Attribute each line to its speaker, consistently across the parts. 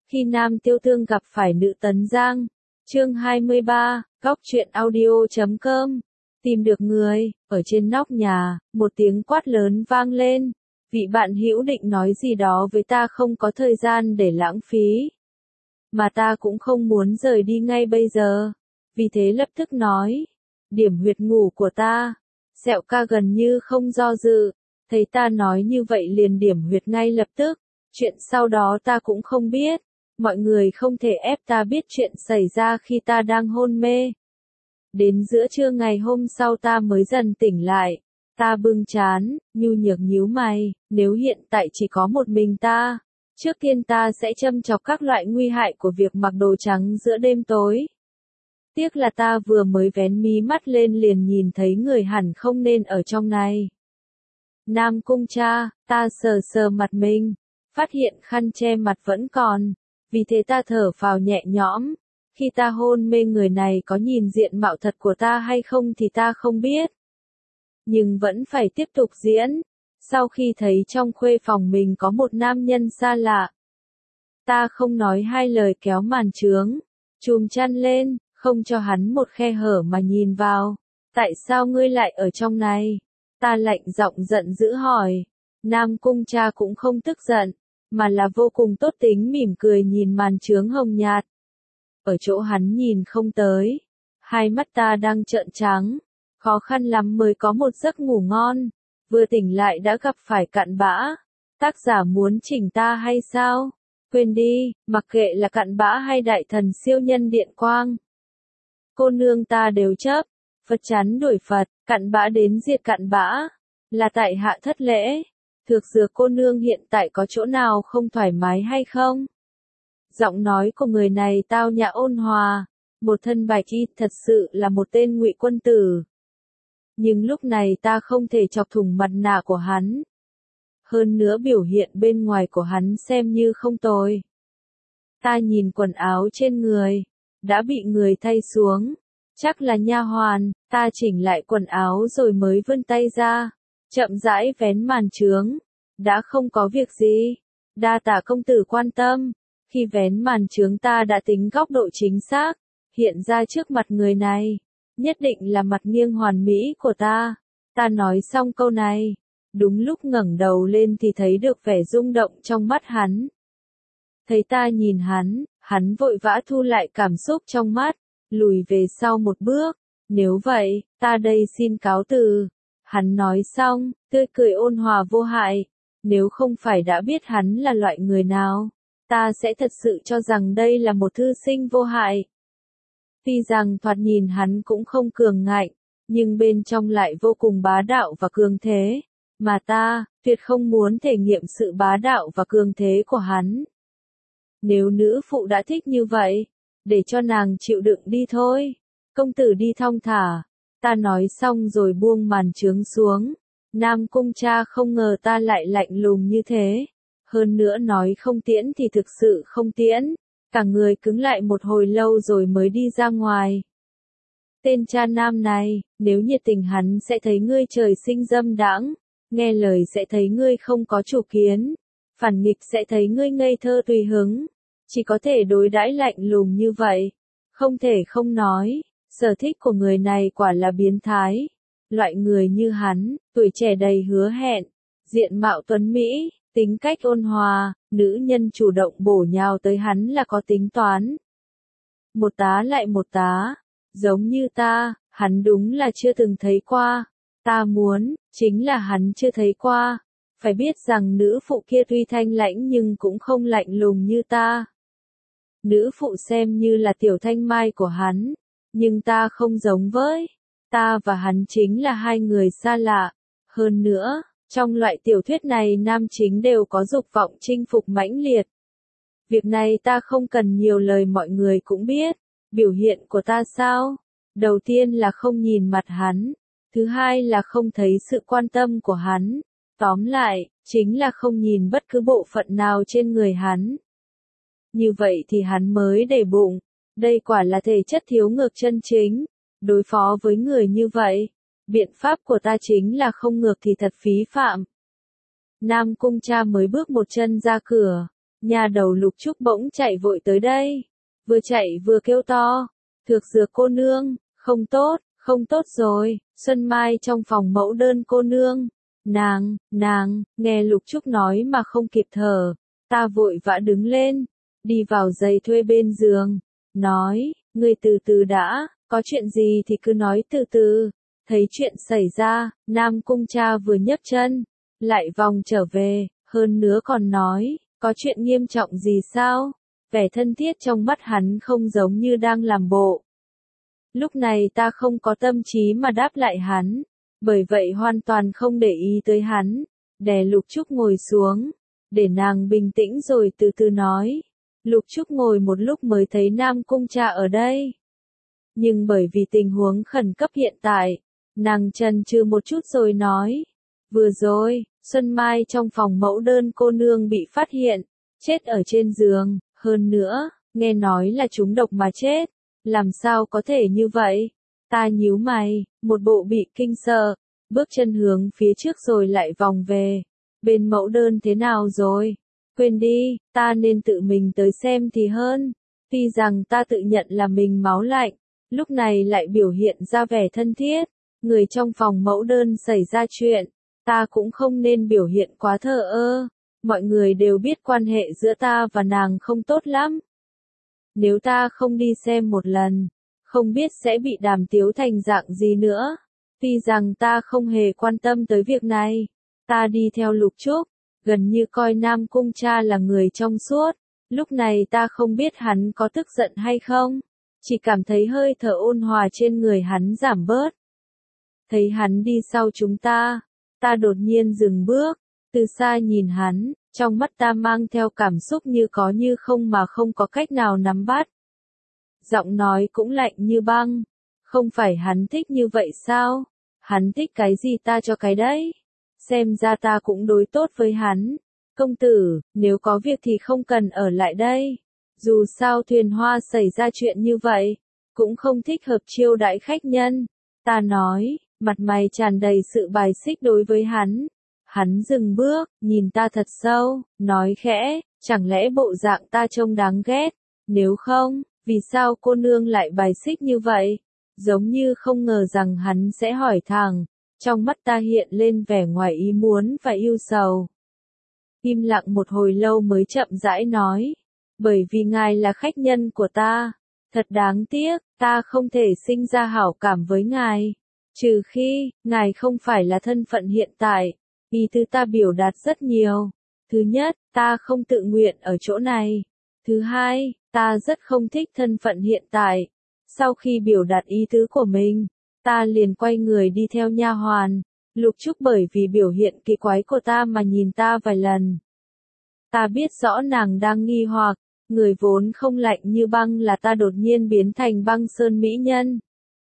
Speaker 1: Khi nam tiêu tương gặp phải nữ tấn giang. Chương 23, Góc truyện audio.com. Tìm được người, ở trên nóc nhà, một tiếng quát lớn vang lên. Vị bạn hữu định nói gì đó với ta, không có thời gian để lãng phí. Mà ta cũng không muốn rời đi ngay bây giờ. Vì thế lập tức nói. Điểm huyệt ngủ của ta. Sẹo ca gần như không do dự. Thấy ta nói như vậy liền điểm huyệt ngay lập tức. Chuyện sau đó ta cũng không biết. Mọi người không thể ép ta biết chuyện xảy ra khi ta đang hôn mê. Đến giữa trưa ngày hôm sau ta mới dần tỉnh lại. Ta bưng trán, nhu nhược nhíu mày, nếu hiện tại chỉ có một mình ta, trước tiên ta sẽ châm chọc các loại nguy hại của việc mặc đồ trắng giữa đêm tối. Tiếc là ta vừa mới vén mí mắt lên liền nhìn thấy người hẳn không nên ở trong này. Nam Cung Cha, ta sờ sờ mặt mình, phát hiện khăn che mặt vẫn còn, vì thế ta thở phào nhẹ nhõm. Khi ta hôn mê người này có nhìn diện mạo thật của ta hay không thì ta không biết. Nhưng vẫn phải tiếp tục diễn. Sau khi thấy trong khuê phòng mình có một nam nhân xa lạ, ta không nói hai lời kéo màn trướng, chùm chăn lên, không cho hắn một khe hở mà nhìn vào. Tại sao ngươi lại ở trong này? Ta lạnh giọng giận dữ hỏi. Nam Cung Cha cũng không tức giận, mà là vô cùng tốt tính mỉm cười nhìn màn trướng hồng nhạt. Ở chỗ hắn nhìn không tới. Hai mắt ta đang trợn trắng. Khó khăn lắm mới có một giấc ngủ ngon. Vừa tỉnh lại đã gặp phải cặn bã. Tác giả muốn chỉnh ta hay sao? Quên đi, mặc kệ là cặn bã hay đại thần siêu nhân điện quang. Cô nương ta đều chấp. Phật chán đuổi Phật, cặn bã đến diệt cặn bã. Là tại hạ thất lễ. Thược Dược cô nương hiện tại có chỗ nào không thoải mái hay không? Giọng nói của người này tao nhã ôn hòa, một thân bạch y, thật sự là một tên ngụy quân tử. Nhưng lúc này ta không thể chọc thủng mặt nạ của hắn. Hơn nữa biểu hiện bên ngoài của hắn xem như không tồi. Ta nhìn quần áo trên người, đã bị người thay xuống. Chắc là nha hoàn. Ta chỉnh lại quần áo rồi mới vươn tay ra, chậm rãi vén màn trướng. Đã không có việc gì. Đa tạ công tử quan tâm. Khi vén màn trướng ta đã tính góc độ chính xác, hiện ra trước mặt người này. Nhất định là mặt nghiêng hoàn mỹ của ta. Ta nói xong câu này. Đúng lúc ngẩng đầu lên thì thấy được vẻ rung động trong mắt hắn. Thấy ta nhìn hắn vội vã thu lại cảm xúc trong mắt, lùi về sau một bước. Nếu vậy, ta đây xin cáo từ. Hắn nói xong, tươi cười ôn hòa vô hại. Nếu không phải đã biết hắn là loại người nào, ta sẽ thật sự cho rằng đây là một thư sinh vô hại. Tuy rằng thoạt nhìn hắn cũng không cường ngạnh, nhưng bên trong lại vô cùng bá đạo và cường thế. Mà ta, tuyệt không muốn thể nghiệm sự bá đạo và cường thế của hắn. Nếu nữ phụ đã thích như vậy, để cho nàng chịu đựng đi thôi. Công tử đi thong thả. Ta nói xong rồi buông màn trướng xuống. Nam Cung Cha không ngờ ta lại lạnh lùng như thế. Hơn nữa nói không tiễn thì thực sự không tiễn. Cả người cứng lại một hồi lâu rồi mới đi ra ngoài. Tên cha nam này, nếu nhiệt tình hắn sẽ thấy ngươi trời sinh dâm đãng, nghe lời sẽ thấy ngươi không có chủ kiến, phản nghịch sẽ thấy ngươi ngây thơ tùy hứng. Chỉ có thể đối đãi lạnh lùng như vậy. Không thể không nói, sở thích của người này quả là biến thái. Loại người như hắn, tuổi trẻ đầy hứa hẹn, diện mạo tuấn mỹ, tính cách ôn hòa, nữ nhân chủ động bổ nhào tới hắn là có tính toán. Một tá lại một tá, giống như ta, hắn đúng là chưa từng thấy qua. Ta muốn, chính là hắn chưa thấy qua. Phải biết rằng nữ phụ kia tuy thanh lãnh nhưng cũng không lạnh lùng như ta. Nữ phụ xem như là tiểu thanh mai của hắn, nhưng ta không giống với. Ta và hắn chính là hai người xa lạ. Hơn nữa, trong loại tiểu thuyết này nam chính đều có dục vọng chinh phục mãnh liệt. Việc này ta không cần nhiều lời mọi người cũng biết. Biểu hiện của ta sao? Đầu tiên là không nhìn mặt hắn. Thứ hai là không thấy sự quan tâm của hắn. Tóm lại, chính là không nhìn bất cứ bộ phận nào trên người hắn. Như vậy thì hắn mới để bụng. Đây quả là thể chất thiếu ngược chân chính. Đối phó với người như vậy, biện pháp của ta chính là không ngược thì thật phí phạm. Nam Cung Cha mới bước một chân ra cửa, Nhà đầu Lục Trúc bỗng chạy vội tới đây. Vừa chạy vừa kêu to. Thược Dược cô nương, không tốt rồi, Xuân Mai trong phòng mẫu đơn cô nương. Nàng, nghe Lục Trúc nói mà không kịp thở. Ta vội vã đứng lên, đi vào giày thuê bên giường. Nói, ngươi từ từ đã, có chuyện gì thì cứ nói từ từ. Thấy chuyện xảy ra, Nam Cung cha vừa nhấc chân, lại vòng trở về, hơn nữa còn nói, có chuyện nghiêm trọng gì sao? Vẻ thân thiết trong mắt hắn không giống như đang làm bộ. Lúc này ta không có tâm trí mà đáp lại hắn, bởi vậy hoàn toàn không để ý tới hắn, đè Lục Trúc ngồi xuống, để nàng bình tĩnh rồi từ từ nói. Lục Trúc ngồi một lúc mới thấy Nam Cung cha ở đây. Nhưng bởi vì tình huống khẩn cấp hiện tại, nàng chần chừ một chút rồi nói. Vừa rồi, Xuân Mai trong phòng mẫu đơn cô nương bị phát hiện, chết ở trên giường, hơn nữa, nghe nói là trúng độc mà chết. Làm sao có thể như vậy? Ta nhíu mày, một bộ bị kinh sợ, bước chân hướng phía trước rồi lại vòng về. Bên mẫu đơn thế nào rồi? Quên đi, ta nên tự mình tới xem thì hơn. Tuy rằng ta tự nhận là mình máu lạnh, lúc này lại biểu hiện ra vẻ thân thiết. Người trong phòng mẫu đơn xảy ra chuyện, ta cũng không nên biểu hiện quá thờ ơ. Mọi người đều biết quan hệ giữa ta và nàng không tốt lắm. Nếu ta không đi xem một lần, không biết sẽ bị đàm tiếu thành dạng gì nữa. Tuy rằng ta không hề quan tâm tới việc này, ta đi theo Lục Trúc, gần như coi Nam Cung cha là người trong suốt. Lúc này ta không biết hắn có tức giận hay không, chỉ cảm thấy hơi thở ôn hòa trên người hắn giảm bớt. Thấy hắn đi sau chúng ta đột nhiên dừng bước, từ xa nhìn hắn, trong mắt ta mang theo cảm xúc như có như không mà không có cách nào nắm bắt. Giọng nói cũng lạnh như băng, không phải hắn thích như vậy sao? Hắn thích cái gì ta cho cái đấy. Xem ra ta cũng đối tốt với hắn. Công tử, nếu có việc thì không cần ở lại đây. Dù sao Thuyền Hoa xảy ra chuyện như vậy, cũng không thích hợp chiêu đãi khách nhân. Ta nói, mặt mày tràn đầy sự bài xích đối với hắn. Hắn dừng bước, nhìn ta thật sâu, nói khẽ, chẳng lẽ bộ dạng ta trông đáng ghét? Nếu không, vì sao cô nương lại bài xích như vậy? Giống như không ngờ rằng hắn sẽ hỏi thẳng. Trong mắt ta hiện lên vẻ ngoài ý muốn và yêu sầu. Im lặng một hồi lâu mới chậm rãi nói. Bởi vì ngài là khách nhân của ta. Thật đáng tiếc, ta không thể sinh ra hảo cảm với ngài. Trừ khi, ngài không phải là thân phận hiện tại. Ý tứ ta biểu đạt rất nhiều. Thứ nhất, ta không tự nguyện ở chỗ này. Thứ hai, ta rất không thích thân phận hiện tại. Sau khi biểu đạt ý tứ của mình, ta liền quay người đi theo nha hoàn. Lục Trúc bởi vì biểu hiện kỳ quái của ta mà nhìn ta vài lần. Ta biết rõ nàng đang nghi hoặc, người vốn không lạnh như băng là ta đột nhiên biến thành băng sơn mỹ nhân.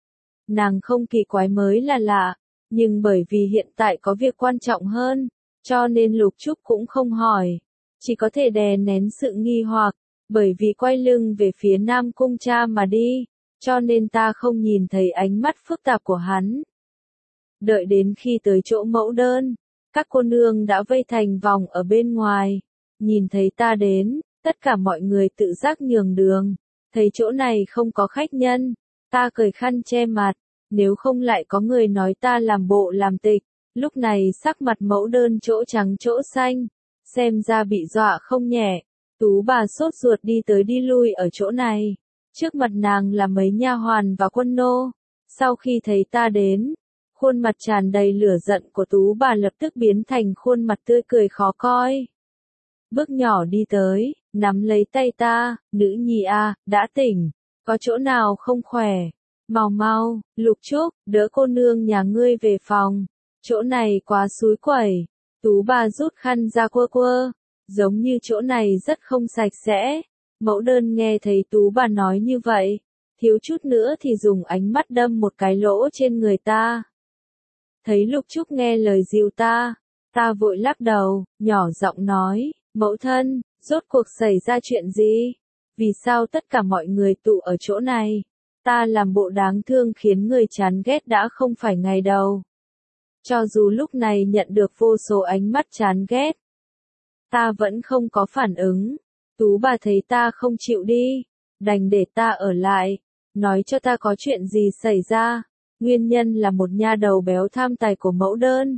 Speaker 1: Nàng không kỳ quái mới là lạ, nhưng bởi vì hiện tại có việc quan trọng hơn, cho nên Lục Trúc cũng không hỏi, chỉ có thể đè nén sự nghi hoặc, bởi vì quay lưng về phía Nam Cung cha mà đi, cho nên ta không nhìn thấy ánh mắt phức tạp của hắn. Đợi đến khi tới chỗ mẫu đơn, các cô nương đã vây thành vòng ở bên ngoài, nhìn thấy ta đến, tất cả mọi người tự giác nhường đường, thấy chỗ này không có khách nhân, ta cởi khăn che mặt, nếu không lại có người nói ta làm bộ làm tịch. Lúc này sắc mặt mẫu đơn chỗ trắng chỗ xanh, xem ra bị dọa không nhẹ. Tú bà sốt ruột đi tới đi lui ở chỗ này, trước mặt nàng là mấy nha hoàn và quân nô. Sau khi thấy ta đến, khuôn mặt tràn đầy lửa giận của Tú bà lập tức biến thành khuôn mặt tươi cười khó coi. Bước nhỏ đi tới, nắm lấy tay ta, nữ nhi à, đã tỉnh, có chỗ nào không khỏe? Mau, Lục Trúc, đỡ cô nương nhà ngươi về phòng, chỗ này quá xúi quẩy. Tú bà rút khăn ra quơ, giống như chỗ này rất không sạch sẽ. Mẫu đơn nghe thấy Tú bà nói như vậy, thiếu chút nữa thì dùng ánh mắt đâm một cái lỗ trên người ta. Thấy Lục Trúc nghe lời dìu ta vội lắc đầu, nhỏ giọng nói, mẫu thân, rốt cuộc xảy ra chuyện gì? Vì sao tất cả mọi người tụ ở chỗ này? Ta làm bộ đáng thương khiến người chán ghét đã không phải ngày đầu. Cho dù lúc này nhận được vô số ánh mắt chán ghét, Ta vẫn không có phản ứng. Tú bà thấy ta không chịu đi, đành để ta ở lại, nói cho ta có chuyện gì xảy ra. Nguyên nhân là một nha đầu béo tham tài của mẫu đơn.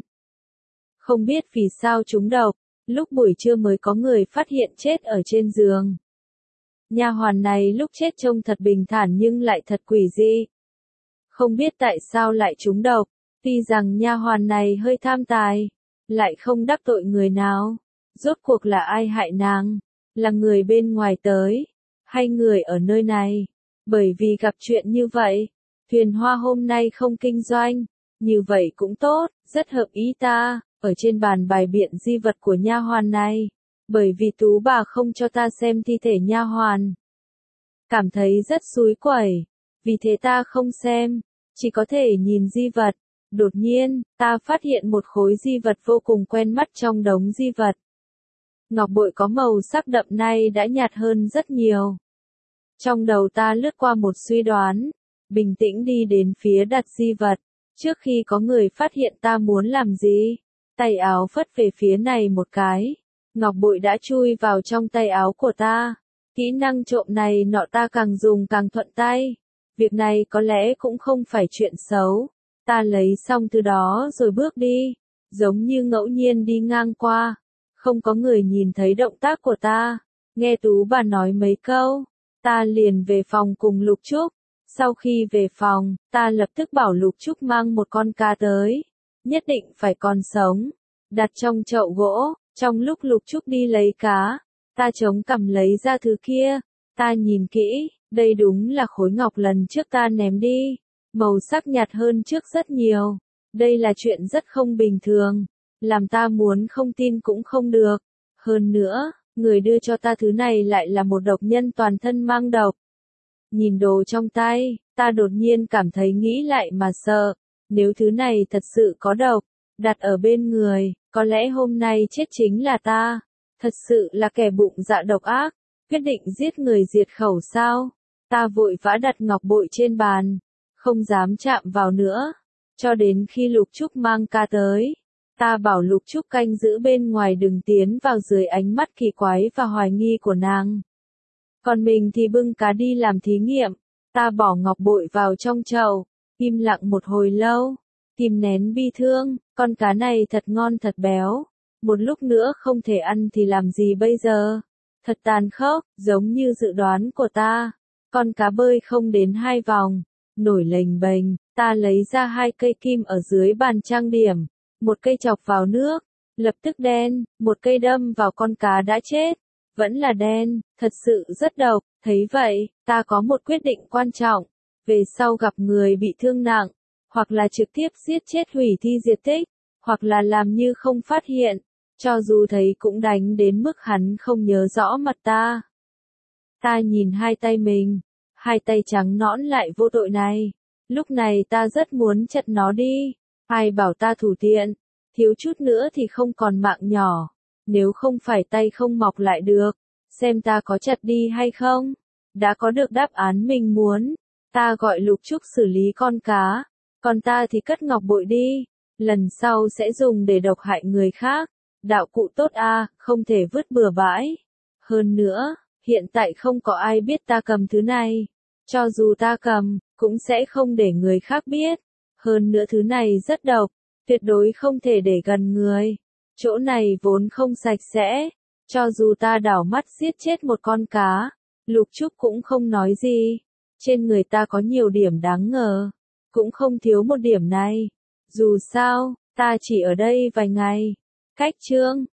Speaker 1: Không biết vì sao trúng độc, lúc buổi trưa mới có người phát hiện chết ở trên giường. Nha hoàn này lúc chết trông thật bình thản nhưng lại thật quỷ dị. Không biết tại sao lại trúng độc, tuy rằng nha hoàn này hơi tham tài, lại không đắc tội người nào. Rốt cuộc là ai hại nàng? Là người bên ngoài tới, hay người ở nơi này? Bởi vì gặp chuyện như vậy, Thuyền Hoa hôm nay không kinh doanh, như vậy cũng tốt, rất hợp ý ta. Ở trên bàn bài biện di vật của nha hoàn này, bởi vì Tú bà không cho ta xem thi thể nha hoàn. Cảm thấy rất xúi quẩy, vì thế ta không xem, chỉ có thể nhìn di vật. Đột nhiên, ta phát hiện một khối di vật vô cùng quen mắt trong đống di vật. Ngọc bội có màu sắc đậm nay đã nhạt hơn rất nhiều. Trong đầu ta lướt qua một suy đoán, bình tĩnh đi đến phía đặt di vật, trước khi có người phát hiện ta muốn làm gì. Tay áo phất về phía này một cái, ngọc bội đã chui vào trong tay áo của ta. Kỹ năng trộm này nọ ta càng dùng càng thuận tay. Việc này có lẽ cũng không phải chuyện xấu. Ta lấy xong thứ đó rồi bước đi, giống như ngẫu nhiên đi ngang qua. Không có người nhìn thấy động tác của ta. Nghe Tú bà nói mấy câu, ta liền về phòng cùng Lục Trúc. Sau khi về phòng, ta lập tức bảo Lục Trúc mang một con cá tới. Nhất định phải còn sống. Đặt trong chậu gỗ, trong lúc Lục Trúc đi lấy cá, ta chống cằm lấy ra thứ kia. Ta nhìn kỹ, đây đúng là khối ngọc lần trước ta ném đi. Màu sắc nhạt hơn trước rất nhiều. Đây là chuyện rất không bình thường. Làm ta muốn không tin cũng không được. Hơn nữa, người đưa cho ta thứ này lại là một độc nhân toàn thân mang độc. Nhìn đồ trong tay, ta đột nhiên cảm thấy nghĩ lại mà sợ. Nếu thứ này thật sự có độc, đặt ở bên người, có lẽ hôm nay chết chính là ta. Thật sự là kẻ bụng dạ độc ác, quyết định giết người diệt khẩu sao? Ta vội vã đặt ngọc bội trên bàn, không dám chạm vào nữa, cho đến khi Lục Trúc mang cá tới. Ta bảo Lục Trúc canh giữ bên ngoài đừng tiến vào dưới ánh mắt kỳ quái và hoài nghi của nàng. Còn mình thì bưng cá đi làm thí nghiệm. Ta bỏ ngọc bội vào trong chậu, im lặng một hồi lâu, kìm nén bi thương. Con cá này thật ngon thật béo, một lúc nữa không thể ăn thì làm gì bây giờ? Thật tàn khốc, giống như dự đoán của ta. Con cá bơi không đến 2 vòng, nổi lềnh bềnh. Ta lấy ra 2 cây kim ở dưới bàn trang điểm, một cây chọc vào nước, lập tức đen, một cây đâm vào con cá đã chết, vẫn là đen, thật sự rất độc. Thấy vậy, ta có một quyết định quan trọng. Về sau gặp người bị thương nặng, hoặc là trực tiếp giết chết hủy thi diệt tích, hoặc là làm như không phát hiện, cho dù thấy cũng đánh đến mức hắn không nhớ rõ mặt ta. Ta nhìn 2 tay mình, 2 tay trắng nõn lại vô tội này. Lúc này ta rất muốn chặt nó đi. Ai bảo ta thủ tiện, thiếu chút nữa thì không còn mạng nhỏ. Nếu không phải tay không mọc lại được, xem ta có chặt đi hay không. Đã có được đáp án mình muốn, ta gọi Lục Trúc xử lý con cá, còn ta thì cất ngọc bội đi. Lần sau sẽ dùng để độc hại người khác. Đạo cụ tốt a, không thể vứt bừa bãi. Hơn nữa, hiện tại không có ai biết ta cầm thứ này. Cho dù ta cầm, cũng sẽ không để người khác biết. Hơn nữa thứ này rất độc, tuyệt đối không thể để gần người. Chỗ này vốn không sạch sẽ, cho dù ta đảo mắt giết chết một con cá, Lục Trúc cũng không nói gì. Trên người ta có nhiều điểm đáng ngờ, cũng không thiếu một điểm này. Dù sao, ta chỉ ở đây vài ngày. Cách chương